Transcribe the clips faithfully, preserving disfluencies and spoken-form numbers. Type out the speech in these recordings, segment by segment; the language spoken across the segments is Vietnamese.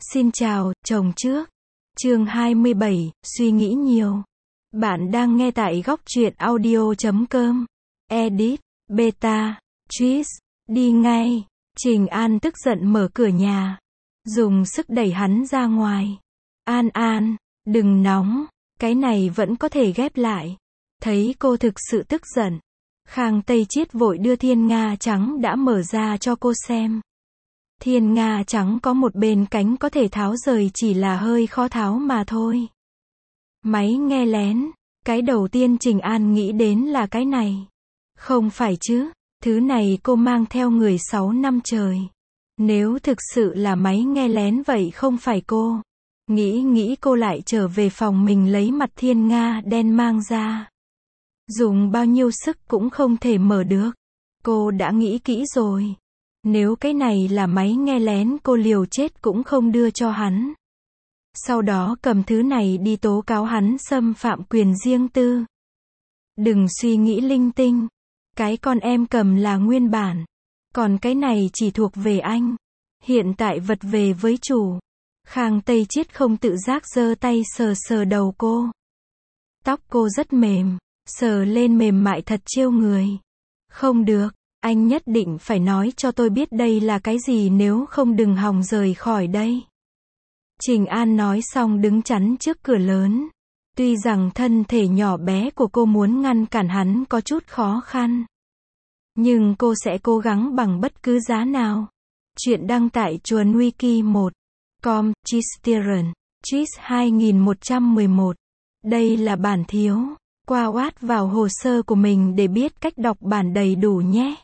Xin chào, chồng trước. Chương hai mươi bảy, suy nghĩ nhiều. Bạn đang nghe tại góc truyện audio chấm com. Edit, beta, cheese, đi ngay. Trình An tức giận mở cửa nhà, dùng sức đẩy hắn ra ngoài. An An, đừng nóng, cái này vẫn có thể ghép lại. Thấy cô thực sự tức giận, Khang Tây Chiết vội đưa thiên nga trắng đã mở ra cho cô xem. Thiên nga trắng có một bên cánh có thể tháo rời, chỉ là hơi khó tháo mà thôi. Máy nghe lén, cái đầu tiên Trình An nghĩ đến là cái này. Không phải chứ, thứ này cô mang theo người sáu năm trời. Nếu thực sự là máy nghe lén vậy không phải cô. Nghĩ nghĩ cô lại trở về phòng mình lấy mặt thiên nga đen mang ra. Dùng bao nhiêu sức cũng không thể mở được. Cô đã nghĩ kỹ rồi. Nếu cái này là máy nghe lén cô liều chết cũng không đưa cho hắn. Sau đó cầm thứ này đi tố cáo hắn xâm phạm quyền riêng tư. Đừng suy nghĩ linh tinh. Cái con em cầm là nguyên bản. Còn cái này chỉ thuộc về anh. Hiện tại vật về với chủ. Khang Tây Chiết không tự giác giơ tay sờ sờ đầu cô. Tóc cô rất mềm. Sờ lên mềm mại thật chiêu người. Không được. Anh nhất định phải nói cho tôi biết đây là cái gì, nếu không đừng hòng rời khỏi đây. Trình An nói xong đứng chắn trước cửa lớn. Tuy rằng thân thể nhỏ bé của cô muốn ngăn cản hắn có chút khó khăn. Nhưng cô sẽ cố gắng bằng bất cứ giá nào. Chuyện đăng tại chuồn wiki một chấm com, Chisteron, Cheese hai nghìn một trăm mười một. Đây là bản thiếu. Qua oát vào hồ sơ của mình để biết cách đọc bản đầy đủ nhé.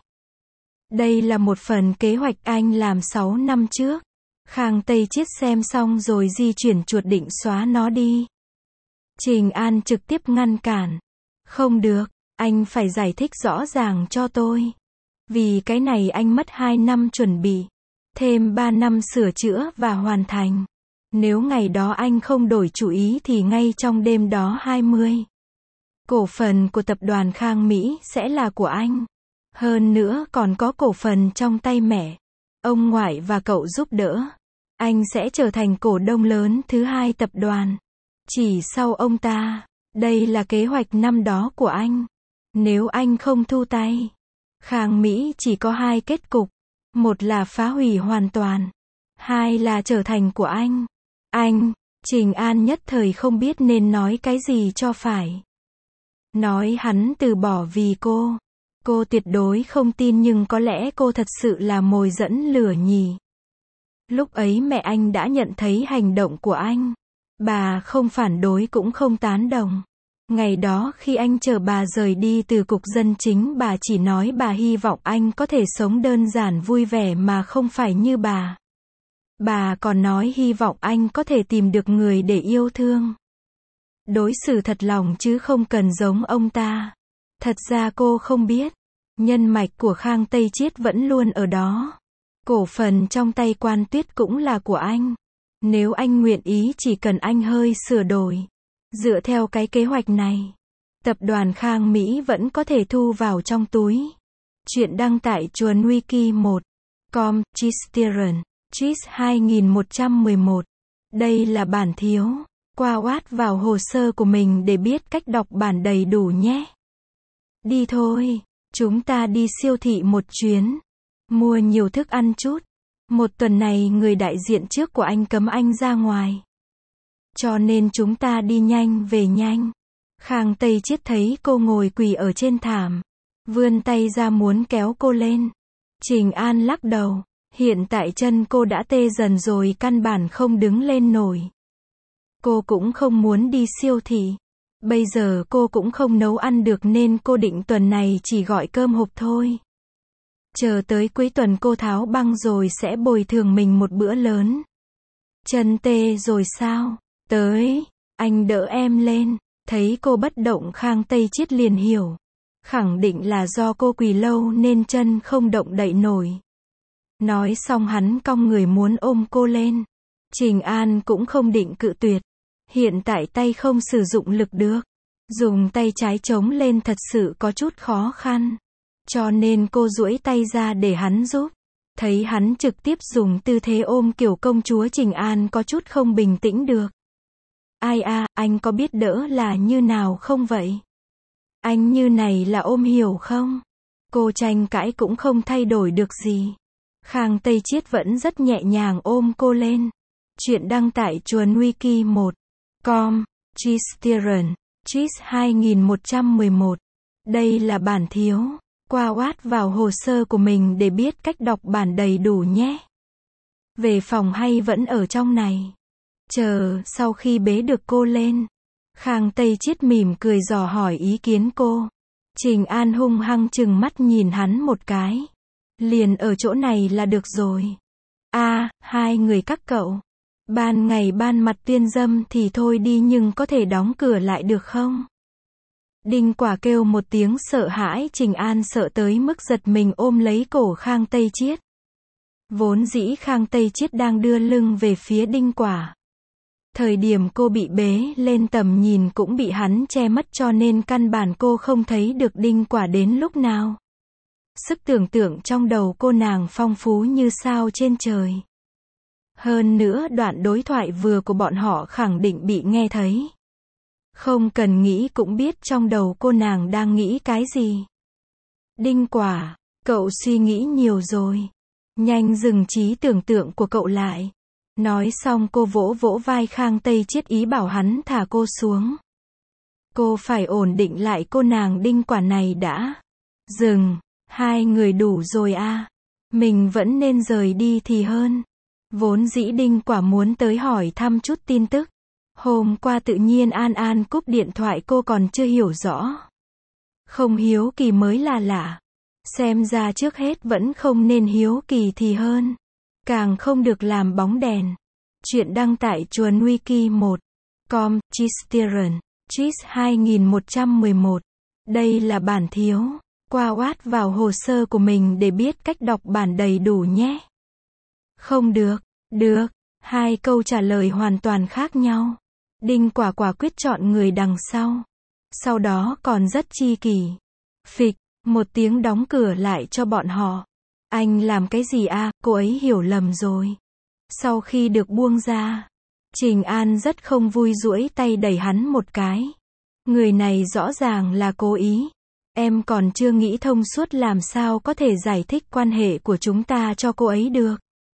Đây là một phần kế hoạch anh làm sáu năm trước. Khang Tây Chiết xem xong rồi di chuyển chuột định xóa nó đi. Trình An trực tiếp ngăn cản. Không được, anh phải giải thích rõ ràng cho tôi. Vì cái này anh mất hai năm chuẩn bị. Thêm ba năm sửa chữa và hoàn thành. Nếu ngày đó anh không đổi chủ ý thì ngay trong đêm đó hai mươi. Cổ phần của tập đoàn Khang Mỹ sẽ là của anh. Hơn nữa còn có cổ phần trong tay mẹ, ông ngoại và cậu giúp đỡ. Anh sẽ trở thành cổ đông lớn thứ hai tập đoàn. Chỉ sau ông ta. Đây là kế hoạch năm đó của anh. Nếu anh không thu tay, Khang Mỹ chỉ có hai kết cục. Một là phá hủy hoàn toàn. Hai là trở thành của anh. Anh, Trình An nhất thời không biết nên nói cái gì cho phải. Nói hắn từ bỏ vì cô. Cô tuyệt đối không tin, nhưng có lẽ cô thật sự là mồi dẫn lửa nhỉ. Lúc ấy mẹ anh đã nhận thấy hành động của anh. Bà không phản đối cũng không tán đồng. Ngày đó khi anh chở bà rời đi từ cục dân chính, bà chỉ nói bà hy vọng anh có thể sống đơn giản vui vẻ mà không phải như bà. Bà còn nói hy vọng anh có thể tìm được người để yêu thương. Đối xử thật lòng chứ không cần giống ông ta. Thật ra cô không biết, nhân mạch của Khang Tây Chiết vẫn luôn ở đó. Cổ phần trong tay Quan Tuyết cũng là của anh. Nếu anh nguyện ý, chỉ cần anh hơi sửa đổi. Dựa theo cái kế hoạch này, tập đoàn Khang Mỹ vẫn có thể thu vào trong túi. Chuyện đăng tại chuồn wiki một chấm com, Chisteron, Cheese hai nghìn một trăm mười một. Đây là bản thiếu. Qua oát vào hồ sơ của mình để biết cách đọc bản đầy đủ nhé. Đi thôi, chúng ta đi siêu thị một chuyến. Mua nhiều thức ăn chút. Một tuần này người đại diện trước của anh cấm anh ra ngoài. Cho nên chúng ta đi nhanh về nhanh. Khang Tây Chiết thấy cô ngồi quỳ ở trên thảm. Vươn tay ra muốn kéo cô lên. Trình An lắc đầu. Hiện tại chân cô đã tê dần rồi, căn bản không đứng lên nổi. Cô cũng không muốn đi siêu thị. Bây giờ cô cũng không nấu ăn được nên cô định tuần này chỉ gọi cơm hộp thôi. Chờ tới cuối tuần cô tháo băng rồi sẽ bồi thường mình một bữa lớn. Chân tê rồi sao? Tới, anh đỡ em lên. Thấy cô bất động, Khang Tây Chiết liền hiểu. Khẳng định là do cô quỳ lâu nên chân không động đậy nổi. Nói xong hắn cong người muốn ôm cô lên. Trình An cũng không định cự tuyệt. Hiện tại tay không sử dụng lực được. Dùng tay trái chống lên thật sự có chút khó khăn. Cho nên cô duỗi tay ra để hắn giúp. Thấy hắn trực tiếp dùng tư thế ôm kiểu công chúa, Trình An có chút không bình tĩnh được. Ai a, anh có biết đỡ là như nào không vậy? Anh như này là ôm hiểu không? Cô tranh cãi cũng không thay đổi được gì. Khang Tây Chiết vẫn rất nhẹ nhàng ôm cô lên. Chuyện đăng tải chuồn wiki một chấm com, Cheesteron, Cheese hai nghìn một trăm mười một. Đây là bản thiếu. Qua Watt vào hồ sơ của mình để biết cách đọc bản đầy đủ nhé. Về phòng hay vẫn ở trong này? Chờ, sau khi bế được cô lên, Khang Tây Chiết mỉm cười dò hỏi ý kiến cô. Trình An hung hăng chừng mắt nhìn hắn một cái. Liền ở chỗ này là được rồi. A, à, hai người các cậu. Ban ngày ban mặt tuyên dâm thì thôi đi, nhưng có thể đóng cửa lại được không? Đinh Quả kêu một tiếng sợ hãi, Trình An sợ tới mức giật mình ôm lấy cổ Khang Tây Chiết. Vốn dĩ Khang Tây Chiết đang đưa lưng về phía Đinh Quả. Thời điểm cô bị bế lên, tầm nhìn cũng bị hắn che mất, cho nên căn bản cô không thấy được Đinh Quả đến lúc nào. Sức tưởng tượng trong đầu cô nàng phong phú như sao trên trời. Hơn nữa đoạn đối thoại vừa của bọn họ khẳng định bị nghe thấy. Không cần nghĩ cũng biết trong đầu cô nàng đang nghĩ cái gì. Đinh Quả, cậu suy nghĩ nhiều rồi. Nhanh dừng trí tưởng tượng của cậu lại. Nói xong cô vỗ vỗ vai Khang Tây Chiết, ý bảo hắn thả cô xuống. Cô phải ổn định lại cô nàng Đinh Quả này đã. Dừng, hai người đủ rồi à. Mình vẫn nên rời đi thì hơn. Vốn dĩ Đinh Quả muốn tới hỏi thăm chút tin tức. Hôm qua tự nhiên An An cúp điện thoại, cô còn chưa hiểu rõ. Không hiếu kỳ mới là lạ. Xem ra trước hết vẫn không nên hiếu kỳ thì hơn. Càng không được làm bóng đèn. Chuyện đăng tải chuồn wiki một chấm com, Cheesteron, Cheese hai nghìn một trăm mười một. Đây là bản thiếu. Qua Watt vào hồ sơ của mình để biết cách đọc bản đầy đủ nhé. Không được. Được. Hai câu trả lời hoàn toàn khác nhau. Đinh Quả quả quyết chọn người đằng sau. Sau đó còn rất chi kỷ. Phịch, một tiếng đóng cửa lại cho bọn họ. Anh làm cái gì à, cô ấy hiểu lầm rồi. Sau khi được buông ra, Trình An rất không vui, duỗi tay đẩy hắn một cái. Người này rõ ràng là cố ý. Em còn chưa nghĩ thông suốt làm sao có thể giải thích quan hệ của chúng ta cho cô ấy được.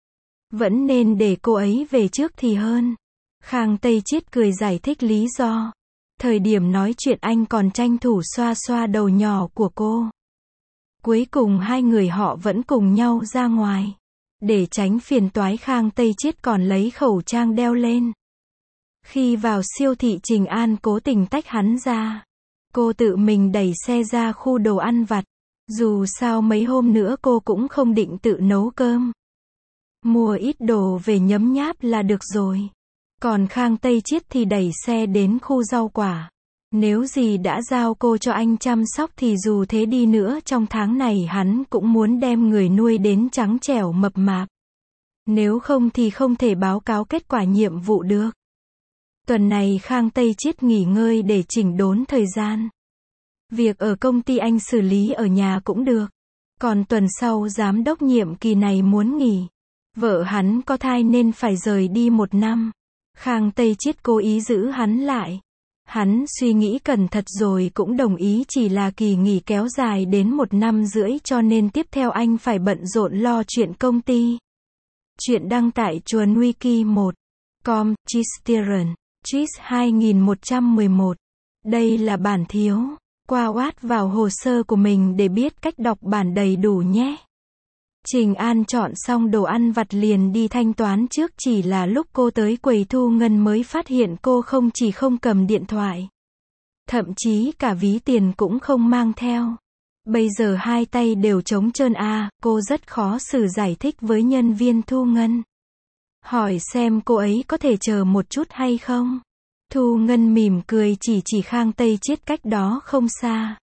Vẫn nên để cô ấy về trước thì hơn. Khang Tây Chiết cười giải thích lý do. Thời điểm nói chuyện anh còn tranh thủ xoa xoa đầu nhỏ của cô. Cuối cùng hai người họ vẫn cùng nhau ra ngoài. Để tránh phiền toái, Khang Tây Chiết còn lấy khẩu trang đeo lên. Khi vào siêu thị, Trình An cố tình tách hắn ra. Cô tự mình đẩy xe ra khu đồ ăn vặt. Dù sao mấy hôm nữa cô cũng không định tự nấu cơm. Mua ít đồ về nhấm nháp là được rồi. Còn Khang Tây Chiết thì đẩy xe đến khu rau quả. Nếu gì đã giao cô cho anh chăm sóc thì dù thế đi nữa trong tháng này hắn cũng muốn đem người nuôi đến trắng trẻo mập mạp. Nếu không thì không thể báo cáo kết quả nhiệm vụ được. Tuần này Khang Tây Chiết nghỉ ngơi để chỉnh đốn thời gian. Việc ở công ty anh xử lý ở nhà cũng được. Còn tuần sau giám đốc nhiệm kỳ này muốn nghỉ. Vợ hắn có thai nên phải rời đi một năm. Khang Tây Chiết cố ý giữ hắn lại. Hắn suy nghĩ cẩn thận rồi cũng đồng ý, chỉ là kỳ nghỉ kéo dài đến một năm rưỡi cho nên tiếp theo anh phải bận rộn lo chuyện công ty. Chuyện đăng tải chuồn wiki một chấm com, Cheesteron, Cheese hai nghìn một trăm mười một. Đây là bản thiếu. Qua Watt vào hồ sơ của mình để biết cách đọc bản đầy đủ nhé. Trình An chọn xong đồ ăn vặt liền đi thanh toán trước, chỉ là lúc cô tới quầy thu ngân mới phát hiện cô không chỉ không cầm điện thoại. Thậm chí cả ví tiền cũng không mang theo. Bây giờ hai tay đều trống trơn à, cô rất khó xử giải thích với nhân viên thu ngân. Hỏi xem cô ấy có thể chờ một chút hay không. Thu ngân mỉm cười chỉ chỉ Khang Tây Chiết cách đó không xa.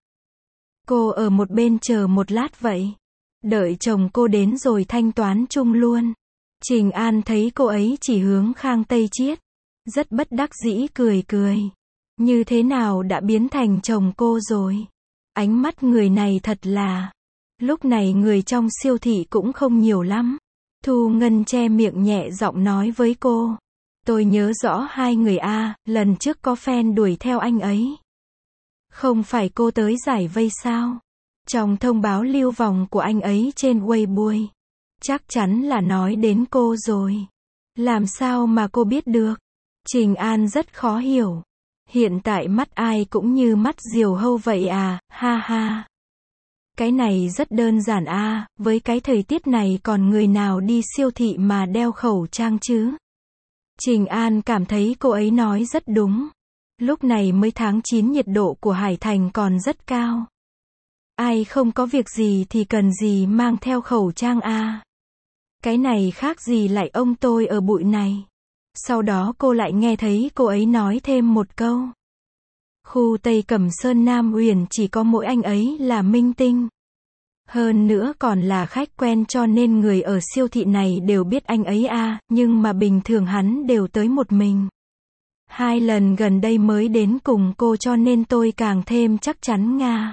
Cô ở một bên chờ một lát vậy. Đợi chồng cô đến rồi thanh toán chung luôn. Trình An thấy cô ấy chỉ hướng Khang Tây Chiết. Rất bất đắc dĩ cười cười. Như thế nào đã biến thành chồng cô rồi. Ánh mắt người này thật là Lúc này người trong siêu thị cũng không nhiều lắm. Thu Ngân che miệng nhẹ giọng nói với cô. Tôi nhớ rõ hai người a, lần trước có fan đuổi theo anh ấy. Không phải cô tới giải vây sao? Trong thông báo lưu vòng của anh ấy trên Weibo. Chắc chắn là nói đến cô rồi. Làm sao mà cô biết được? Trình An rất khó hiểu. Hiện tại mắt ai cũng như mắt diều hâu vậy à, ha ha. Cái này rất đơn giản a, với cái thời tiết này còn người nào đi siêu thị mà đeo khẩu trang chứ? Trình An cảm thấy cô ấy nói rất đúng. Lúc này mới tháng chín nhiệt độ của Hải Thành còn rất cao. Ai không có việc gì thì cần gì mang theo khẩu trang a. Cái này khác gì lại ông tôi ở bụi này. Sau đó cô lại nghe thấy cô ấy nói thêm một câu. Khu Tây Cẩm Sơn Nam Uyển chỉ có mỗi anh ấy là minh tinh. Hơn nữa còn là khách quen cho nên người ở siêu thị này đều biết anh ấy a, nhưng mà bình thường hắn đều tới một mình. Hai lần gần đây mới đến cùng cô cho nên tôi càng thêm chắc chắn nga.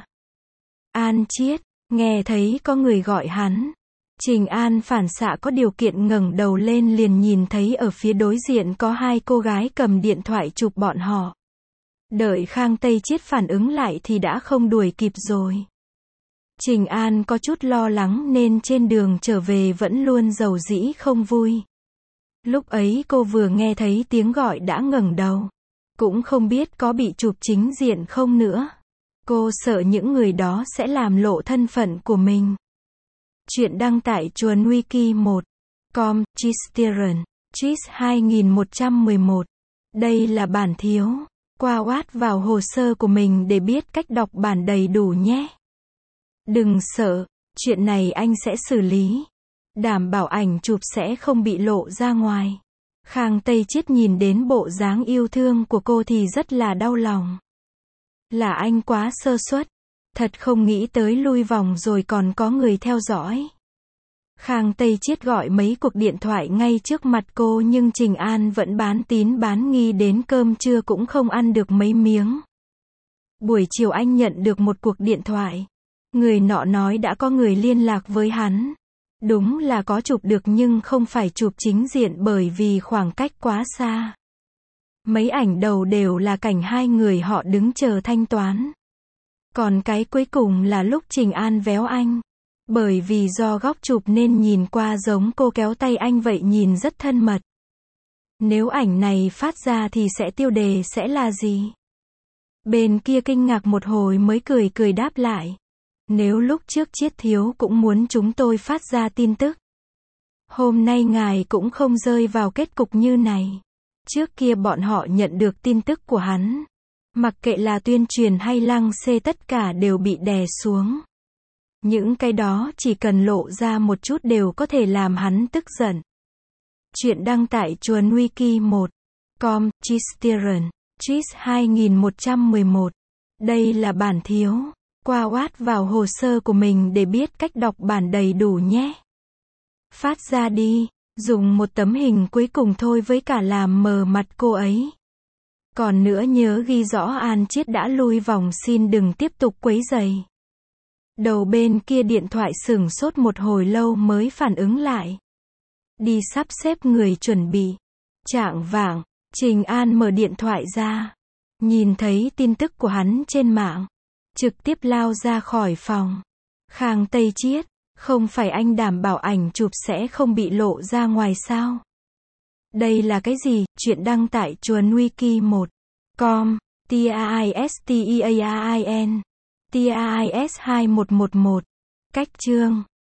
An Chiết, nghe thấy có người gọi hắn. Trình An phản xạ có điều kiện ngẩng đầu lên liền nhìn thấy ở phía đối diện có hai cô gái cầm điện thoại chụp bọn họ. Đợi Khang Tây Chiết phản ứng lại thì đã không đuổi kịp rồi. Trình An có chút lo lắng nên trên đường trở về vẫn luôn rầu rĩ không vui. Lúc ấy cô vừa nghe thấy tiếng gọi đã ngẩng đầu. Cũng không biết có bị chụp chính diện không nữa. Cô sợ những người đó sẽ làm lộ thân phận của mình. Chuyện đăng tại chuồn wiki một com, Chisteron, Chis hai nghìn một trăm mười một. Đây là bản thiếu. Qua oát vào hồ sơ của mình để biết cách đọc bản đầy đủ nhé. Đừng sợ, chuyện này anh sẽ xử lý. Đảm bảo ảnh chụp sẽ không bị lộ ra ngoài. Khang Tây Chiết nhìn đến bộ dáng yêu thương của cô thì rất là đau lòng. Là anh quá sơ suất. Thật không nghĩ tới lui vòng rồi còn có người theo dõi. Khang Tây Chiết gọi mấy cuộc điện thoại ngay trước mặt cô nhưng Trình An vẫn bán tín bán nghi đến cơm trưa cũng không ăn được mấy miếng. Buổi chiều anh nhận được một cuộc điện thoại. Người nọ nói đã có người liên lạc với hắn. Đúng là có chụp được nhưng không phải chụp chính diện bởi vì khoảng cách quá xa. Mấy ảnh đầu đều là cảnh hai người họ đứng chờ thanh toán. Còn cái cuối cùng là lúc Trình An véo anh. Bởi vì do góc chụp nên nhìn qua giống cô kéo tay anh vậy nhìn rất thân mật. Nếu ảnh này phát ra thì sẽ tiêu đề sẽ là gì? Bên kia kinh ngạc một hồi mới cười cười đáp lại. Nếu lúc trước Chiết thiếu cũng muốn chúng tôi phát ra tin tức. Hôm nay ngài cũng không rơi vào kết cục như này. Trước kia bọn họ nhận được tin tức của hắn. Mặc kệ là tuyên truyền hay lăng xê tất cả đều bị đè xuống. Những cái đó chỉ cần lộ ra một chút đều có thể làm hắn tức giận. Chuyện đăng tại chuồn wiki một com, Chisteron, Chis hai nghìn một trăm mười một. Đây là bản thiếu. Qua oát vào hồ sơ của mình để biết cách đọc bản đầy đủ nhé. Phát ra đi. Dùng một tấm hình cuối cùng thôi với cả làm mờ mặt cô ấy. Còn nữa nhớ ghi rõ An Chiết đã lui vòng xin đừng tiếp tục quấy rầy. Đầu bên kia điện thoại sửng sốt một hồi lâu mới phản ứng lại. Đi sắp xếp người chuẩn bị. Chạng vạng, Trình An mở điện thoại ra. Nhìn thấy tin tức của hắn trên mạng. Trực tiếp lao ra khỏi phòng. Khang Tây Chiết, không phải anh đảm bảo ảnh chụp sẽ không bị lộ ra ngoài sao? Đây là cái gì? Chuyện đăng tại chuồn wiki một com, T-A-I-S-T-E-A-I-N, T-A-I-S hai một một một. Cách chương